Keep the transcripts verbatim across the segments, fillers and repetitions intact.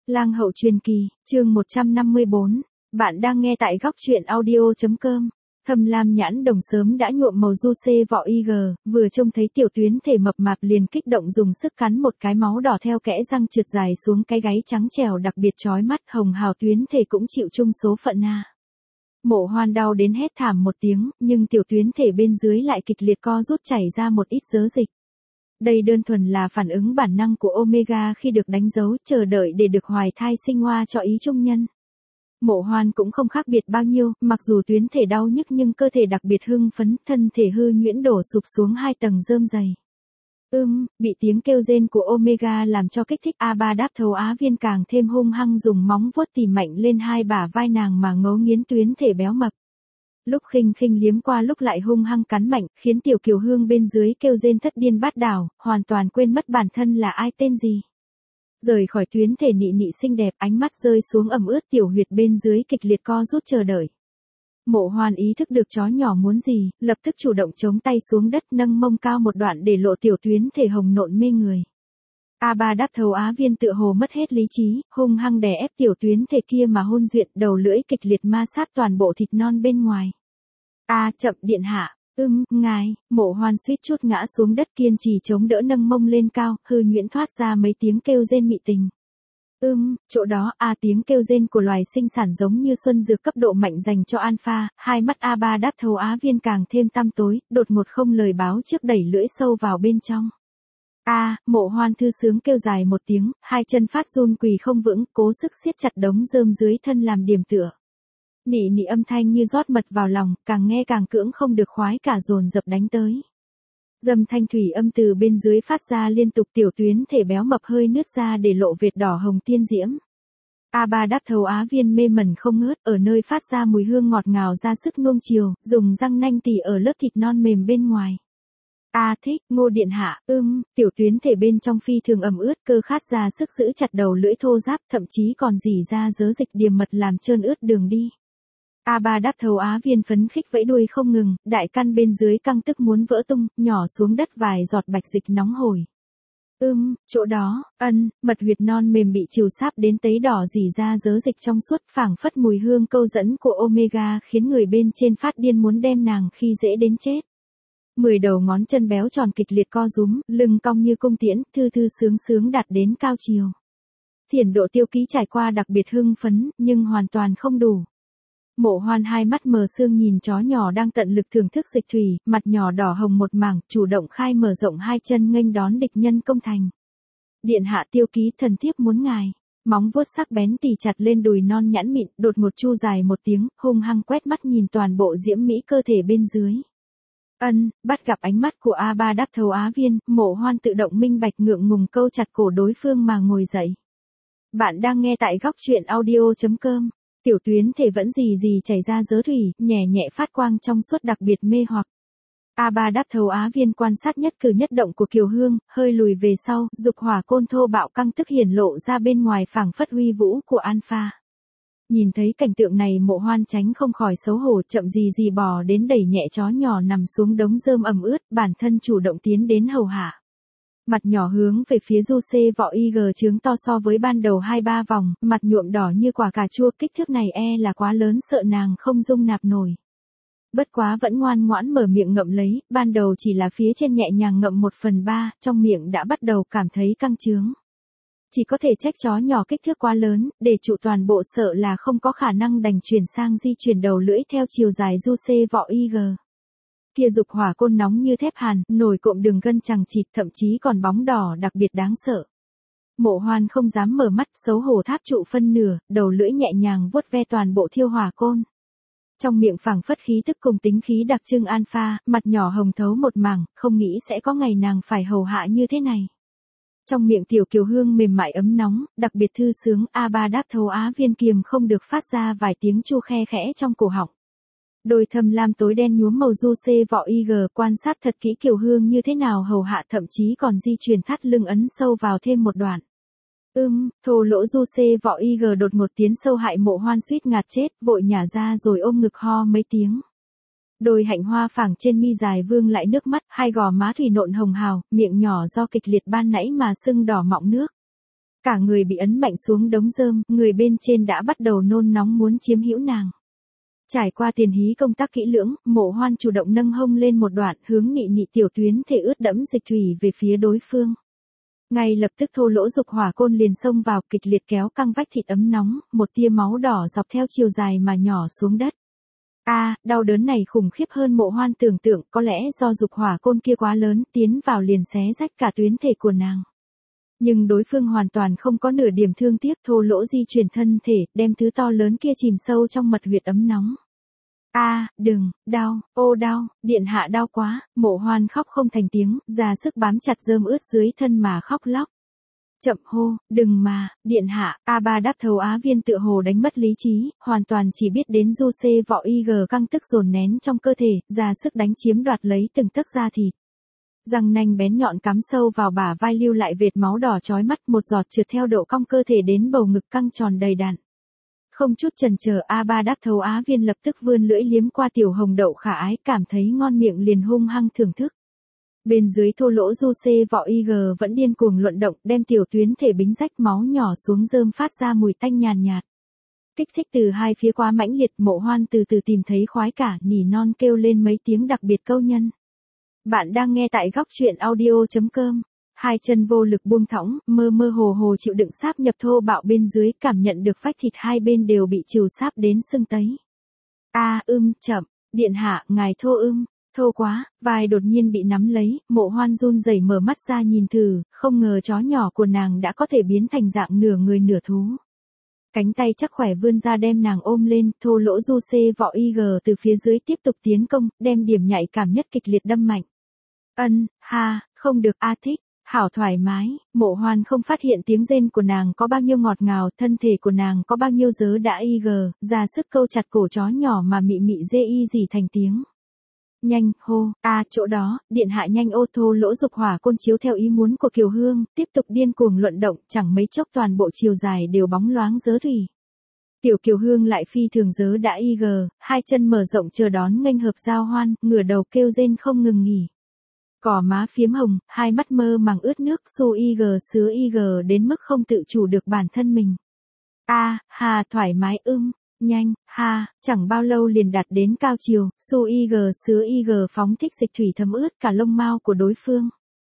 Lang hậu truyền kỳ, chương một trăm năm mươi bốn. Bạn đang nghe tại góc truyện audio.com. Thâm lam nhãn đồng sớm đã nhuộm màu du xê vỏ i giê, vừa trông thấy tiểu tuyến thể mập mạp liền kích động dùng sức cắn một cái máu đỏ theo kẽ răng trượt dài xuống cái gáy trắng trẻo đặc biệt chói mắt. Hồng hào tuyến thể cũng chịu chung số phận a. Mộ Hoan đau đến hét thảm một tiếng, nhưng tiểu tuyến thể bên dưới lại kịch liệt co rút chảy ra một ít dớ dịch. Đây đơn thuần là phản ứng bản năng của Omega khi được đánh dấu, chờ đợi để được hoài thai sinh hoa cho ý trung nhân. Mộ Hoan cũng không khác biệt bao nhiêu, mặc dù tuyến thể đau nhức nhưng cơ thể đặc biệt hưng phấn, thân thể hư nhuyễn đổ sụp xuống hai tầng rơm dày. Ưm, bị tiếng kêu rên của Omega làm cho kích thích. A Ba đáp thấu á viên càng thêm hung hăng dùng móng vuốt tỉ mạnh lên hai bả vai nàng mà ngấu nghiến tuyến thể béo mập. Lúc khinh khinh liếm qua lúc lại hung hăng cắn mạnh, khiến tiểu kiều hương bên dưới kêu rên thất điên bát đảo, hoàn toàn quên mất bản thân là ai tên gì. Rời khỏi tuyến thể nị nị xinh đẹp, ánh mắt rơi xuống ẩm ướt tiểu huyệt bên dưới kịch liệt co rút chờ đợi. Mộ Hoan ý thức được chó nhỏ muốn gì, lập tức chủ động chống tay xuống đất nâng mông cao một đoạn để lộ tiểu tuyến thể hồng nộn mê người. A Ba đáp thấu á viên tựa hồ mất hết lý trí, hung hăng đè ép tiểu tuyến thể kia mà hôn duyện, đầu lưỡi kịch liệt ma sát toàn bộ thịt non bên ngoài. A à, chậm điện hạ, ưm, ngài, Mộ Hoan suýt chút ngã xuống đất kiên trì chống đỡ nâng mông lên cao, hư nhuyễn thoát ra mấy tiếng kêu rên mị tình. Ưm, chỗ đó, a à, tiếng kêu rên của loài sinh sản giống như xuân dược cấp độ mạnh dành cho alpha, hai mắt A Ba đáp thấu á viên càng thêm tăm tối, đột ngột không lời báo trước đẩy lưỡi sâu vào bên trong. A, à, Mộ Hoan thư sướng kêu dài một tiếng, hai chân phát run quỳ không vững, cố sức siết chặt đống rơm dưới thân làm điểm tựa. Nị nị âm thanh như rót mật vào lòng, càng nghe càng cưỡng không được khoái cả dồn dập đánh tới. Dâm thanh thủy âm từ bên dưới phát ra liên tục, tiểu tuyến thể béo mập hơi nứt ra để lộ vệt đỏ hồng tiên diễm. A Ba đáp thấu á viên mê mẩn không ngớt, ở nơi phát ra mùi hương ngọt ngào ra sức nuông chiều, dùng răng nanh tỉ ở lớp thịt non mềm bên ngoài. A à, thích, Ngô điện hạ, ưm, tiểu tuyến thể bên trong phi thường ẩm ướt, cơ khát ra sức giữ chặt đầu lưỡi thô ráp, thậm chí còn rỉ ra dớ dịch điềm mật làm trơn ướt đường đi. A Ba đáp thấu á viên phấn khích vẫy đuôi không ngừng, đại căn bên dưới căng tức muốn vỡ tung, nhỏ xuống đất vài giọt bạch dịch nóng hổi. Ưm, chỗ đó, ân, mật huyệt non mềm bị chiều sáp đến tấy đỏ rỉ ra dớ dịch trong suốt, phảng phất mùi hương câu dẫn của Omega khiến người bên trên phát điên muốn đem nàng khi dễ đến chết. Mười đầu ngón chân béo tròn kịch liệt co rúm, lưng cong như cung tiễn, thư thư sướng sướng đạt đến cao chiều. Thiển độ tiêu ký trải qua đặc biệt hưng phấn, nhưng hoàn toàn không đủ. Mộ Hoan hai mắt mờ sương nhìn chó nhỏ đang tận lực thưởng thức dịch thủy, mặt nhỏ đỏ hồng một mảng, chủ động khai mở rộng hai chân nghênh đón địch nhân công thành. Điện hạ tiêu ký thần thiếp muốn ngài. Móng vuốt sắc bén tì chặt lên đùi non nhẵn mịn, đột ngột chu dài một tiếng, hung hăng quét mắt nhìn toàn bộ diễm mỹ cơ thể bên dưới. Ân, bắt gặp ánh mắt của A Ba đáp thấu á viên, Mộ Hoan tự động minh bạch ngượng ngùng câu chặt cổ đối phương mà ngồi dậy. Bạn đang nghe tại góc truyện audio.com. Tiểu tuyến thể vẫn gì gì chảy ra dớ thủy, nhẹ nhẹ phát quang trong suốt đặc biệt mê hoặc. A Ba đáp thấu á viên quan sát nhất cử nhất động của Kiều Hương, hơi lùi về sau, dục hỏa côn thô bạo căng tức hiển lộ ra bên ngoài phảng phất uy vũ của alpha. Nhìn thấy cảnh tượng này Mộ Hoan tránh không khỏi xấu hổ, chậm gì gì bò đến đẩy nhẹ chó nhỏ nằm xuống đống rơm ẩm ướt, bản thân chủ động tiến đến hầu hạ. Mặt nhỏ hướng về phía du xê vỏ i giê trướng to so với ban đầu hai ba vòng, mặt nhuộm đỏ như quả cà chua, kích thước này e là quá lớn sợ nàng không dung nạp nổi. Bất quá vẫn ngoan ngoãn mở miệng ngậm lấy, ban đầu chỉ là phía trên nhẹ nhàng ngậm một phần ba, trong miệng đã bắt đầu cảm thấy căng trướng. Chỉ có thể trách chó nhỏ kích thước quá lớn, để trụ toàn bộ sợ là không có khả năng đành chuyển sang di chuyển đầu lưỡi theo chiều dài du xê vỏ i giê. Kia dục hỏa côn nóng như thép hàn, nổi cộm đường gân chằng chịt, thậm chí còn bóng đỏ đặc biệt đáng sợ. Mộ Hoan không dám mở mắt, xấu hổ tháp trụ phân nửa, đầu lưỡi nhẹ nhàng vuốt ve toàn bộ thiêu hỏa côn. Trong miệng phảng phất khí tức cùng tính khí đặc trưng alpha, mặt nhỏ hồng thấu một mảng, không nghĩ sẽ có ngày nàng phải hầu hạ như thế này. Trong miệng tiểu kiều hương mềm mại ấm nóng, đặc biệt thư sướng, A Ba đáp thấu á viên kiềm không được phát ra vài tiếng chu khe khẽ trong cổ họng. Đôi thâm lam tối đen nhuốm màu du xê vỏ i giê, quan sát thật kỹ Kiều Hương như thế nào hầu hạ, thậm chí còn di chuyển thắt lưng ấn sâu vào thêm một đoạn. Ưm, thô lỗ du xê vỏ i giê đột ngột tiến sâu hại Mộ Hoan suýt ngạt chết, vội nhả ra rồi ôm ngực ho mấy tiếng. Đôi hạnh hoa phẳng trên mi dài vương lại nước mắt, hai gò má thủy nộn hồng hào, miệng nhỏ do kịch liệt ban nãy mà sưng đỏ mọng nước. Cả người bị ấn mạnh xuống đống rơm, người bên trên đã bắt đầu nôn nóng muốn chiếm hữu nàng. Trải qua tiền hí công tác kỹ lưỡng, Mộ Hoan chủ động nâng hông lên một đoạn, hướng nị nị tiểu tuyến thể ướt đẫm dịch thủy về phía đối phương. Ngay lập tức thô lỗ dục hỏa côn liền xông vào, kịch liệt kéo căng vách thịt ấm nóng, một tia máu đỏ dọc theo chiều dài mà nhỏ xuống đất. A, à, đau đớn này khủng khiếp hơn Mộ Hoan tưởng tượng, có lẽ do dục hỏa côn kia quá lớn, tiến vào liền xé rách cả tuyến thể của nàng. Nhưng đối phương hoàn toàn không có nửa điểm thương tiếc, thô lỗ di chuyển thân thể, đem thứ to lớn kia chìm sâu trong mật huyệt ấm nóng. A, à, đừng, đau, ô đau, điện hạ đau quá, Mộ Hoan khóc không thành tiếng, ra sức bám chặt rơm ướt dưới thân mà khóc lóc. Chậm hô, đừng mà, điện hạ, A Ba đáp thầu Á Viên tựa hồ đánh mất lý trí, hoàn toàn chỉ biết đến du xê vọ y gờ căng tức dồn nén trong cơ thể, ra sức đánh chiếm đoạt lấy từng tấc da thịt. Răng nanh bén nhọn cắm sâu vào bả vai lưu lại vệt máu đỏ chói mắt, một giọt trượt theo độ cong cơ thể đến bầu ngực căng tròn đầy đặn. Không chút chần chờ, A Ba đáp thầu Á Viên lập tức vươn lưỡi liếm qua tiểu hồng đậu khả ái, cảm thấy ngon miệng liền hung hăng thưởng thức. Bên dưới thô lỗ du xê vọ y gờ vẫn điên cuồng luận động, đem tiểu tuyến thể bính rách, máu nhỏ xuống rơm phát ra mùi tanh nhàn nhạt. Kích thích từ hai phía quá mãnh liệt, Mộ Hoan từ từ tìm thấy khoái cả, nỉ non kêu lên mấy tiếng đặc biệt câu nhân. Bạn đang nghe tại góc truyện audio chấm com. Hai chân vô lực buông thõng, mơ mơ hồ hồ chịu đựng sáp nhập thô bạo bên dưới, cảm nhận được vách thịt hai bên đều bị trừ sáp đến sưng tấy. A, à, ưm, chậm, điện hạ, ngài thô ưm, thô quá, vai đột nhiên bị nắm lấy, Mộ Hoan run rẩy mở mắt ra nhìn thử, không ngờ chó nhỏ của nàng đã có thể biến thành dạng nửa người nửa thú. Cánh tay chắc khỏe vươn ra đem nàng ôm lên, thô lỗ du xê vọ y gờ từ phía dưới tiếp tục tiến công, đem điểm nhạy cảm nhất kịch liệt đâm mạnh. Ân, ha, không được, a thích, hảo thoải mái, Mộ Hoan không phát hiện tiếng rên của nàng có bao nhiêu ngọt ngào, thân thể của nàng có bao nhiêu dớ đã y gờ, ra sức câu chặt cổ chó nhỏ mà mị mị dê y gì thành tiếng. Nhanh, hô, a à, chỗ đó, điện hạ nhanh ô thô lỗ dục hỏa côn chiếu theo ý muốn của Kiều Hương, tiếp tục điên cuồng luận động, chẳng mấy chốc toàn bộ chiều dài đều bóng loáng dớ thủy. Tiểu Kiều Hương lại phi thường dớ đã y gờ, hai chân mở rộng chờ đón nghênh hợp giao hoan, ngửa đầu kêu rên không ngừng nghỉ. Cỏ má phiếm hồng, hai mắt mơ màng ướt nước, su y gờ sứa y gờ đến mức không tự chủ được bản thân mình. A, à, hà thoải mái ưm. Nhanh, ha, chẳng bao lâu liền đạt đến cao chiều, su y gờ sứa y gờ phóng thích dịch thủy thấm ướt cả lông mao của đối phương.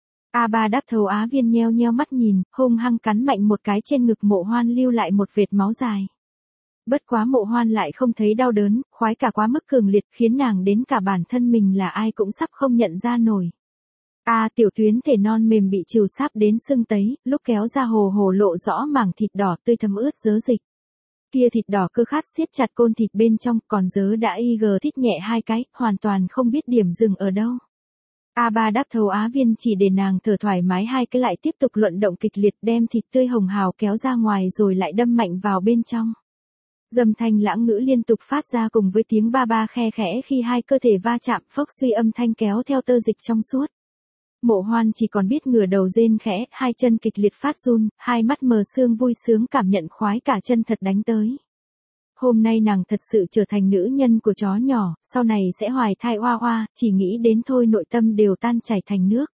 A Ba đáp thầu Á Viên nheo nheo mắt nhìn, hung hăng cắn mạnh một cái trên ngực Mộ Hoan lưu lại một vệt máu dài. Bất quá Mộ Hoan lại không thấy đau đớn, khoái cả quá mức cường liệt khiến nàng đến cả bản thân mình là ai cũng sắp không nhận ra nổi. A à, tiểu tuyến thể non mềm bị trừ sáp đến sưng tấy, lúc kéo ra hồ hồ lộ rõ mảng thịt đỏ tươi thấm ướt dớ dịch. Kia thịt đỏ cơ khát siết chặt côn thịt bên trong, còn dớ đã y gờ thít nhẹ hai cái, hoàn toàn không biết điểm dừng ở đâu. A Ba đáp thầu Á Viên chỉ để nàng thở thoải mái hai cái lại tiếp tục luận động kịch liệt đem thịt tươi hồng hào kéo ra ngoài rồi lại đâm mạnh vào bên trong. Dầm thanh lãng ngữ liên tục phát ra cùng với tiếng ba ba khe khẽ khi hai cơ thể va chạm, phốc suy âm thanh kéo theo tơ dịch trong suốt. Mộ Hoan chỉ còn biết ngửa đầu rên khẽ, hai chân kịch liệt phát run, hai mắt mờ sương vui sướng cảm nhận khoái cả chân thật đánh tới. Hôm nay nàng thật sự trở thành nữ nhân của chó nhỏ, sau này sẽ hoài thai oa oa, chỉ nghĩ đến thôi nội tâm đều tan chảy thành nước.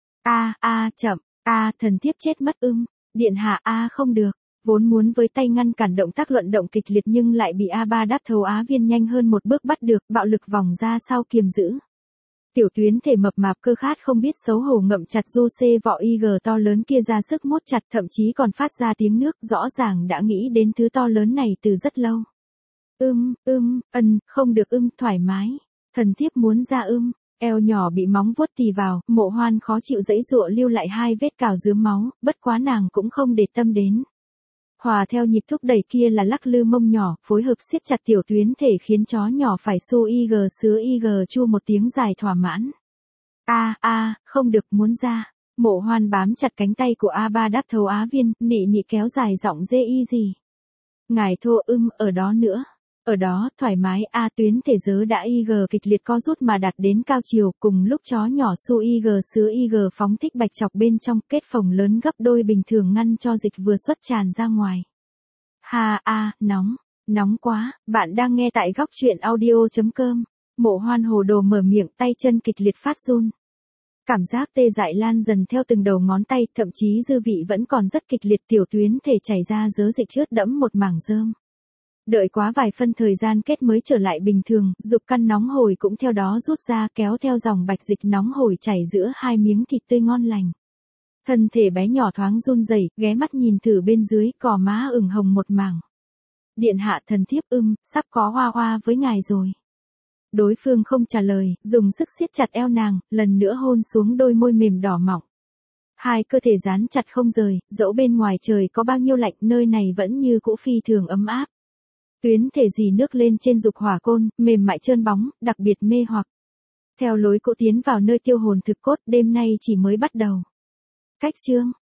A a chậm, a thần thiếp chết mất ưm, điện hạ a không được, vốn muốn với tay ngăn cản động tác luận động kịch liệt nhưng lại bị A Ba đáp thầu Á Viên nhanh hơn một bước bắt được, bạo lực vòng ra sau kiềm giữ. Tiểu tuyến thể mập mạp cơ khát không biết xấu hổ ngậm chặt du xê vọ y gờ to lớn kia ra sức mốt chặt, thậm chí còn phát ra tiếng nước, rõ ràng đã nghĩ đến thứ to lớn này từ rất lâu. Ưm, ưm, ân, không được ưm, thoải mái. Thần thiếp muốn ra ưm, eo nhỏ bị móng vuốt tì vào, Mộ Hoan khó chịu dãy dụa lưu lại hai vết cào dướm máu, bất quá nàng cũng không để tâm đến. Hòa theo nhịp thúc đẩy kia là lắc lư mông nhỏ, phối hợp siết chặt tiểu tuyến thể khiến chó nhỏ phải su y gờ sứa y gờ chu một tiếng dài thỏa mãn. A a, không được, muốn ra. Mộ Hoan bám chặt cánh tay của A Ba đáp thầu Á Viên, nị nị kéo dài giọng dê y gì. Ngài thô ưm, ở đó nữa. Ở đó, thoải mái, A tuyến thể dớ đã y gờ kịch liệt co rút mà đạt đến cao chiều, cùng lúc chó nhỏ su y gờ sứa y gờ phóng thích bạch chọc bên trong, kết phồng lớn gấp đôi bình thường ngăn cho dịch vừa xuất tràn ra ngoài. Ha a, nóng, nóng quá, bạn đang nghe tại góc truyện audio chấm com. Mộ Hoan hồ đồ mở miệng, tay chân kịch liệt phát run. Cảm giác tê dại lan dần theo từng đầu ngón tay, thậm chí dư vị vẫn còn rất kịch liệt, tiểu tuyến thể chảy ra dớ dịch ướt đẫm một mảng rơm. Đợi quá vài phân thời gian kết mới trở lại bình thường, dục căn nóng hổi cũng theo đó rút ra, kéo theo dòng bạch dịch nóng hổi chảy giữa hai miếng thịt tươi ngon lành. Thân thể bé nhỏ thoáng run rẩy, ghé mắt nhìn thử bên dưới, cò má ửng hồng một mảng. Điện hạ thần thiếp ưm, sắp có hoa hoa với ngài rồi. Đối phương không trả lời, dùng sức siết chặt eo nàng, lần nữa hôn xuống đôi môi mềm đỏ mọng. Hai cơ thể dán chặt không rời, dẫu bên ngoài trời có bao nhiêu lạnh, nơi này vẫn như cũ phi thường ấm áp. Tuyến thể dì nước lên trên dục hỏa côn, mềm mại trơn bóng, đặc biệt mê hoặc. Theo lối cỗ tiến vào nơi tiêu hồn thực cốt, đêm nay chỉ mới bắt đầu. Cách chương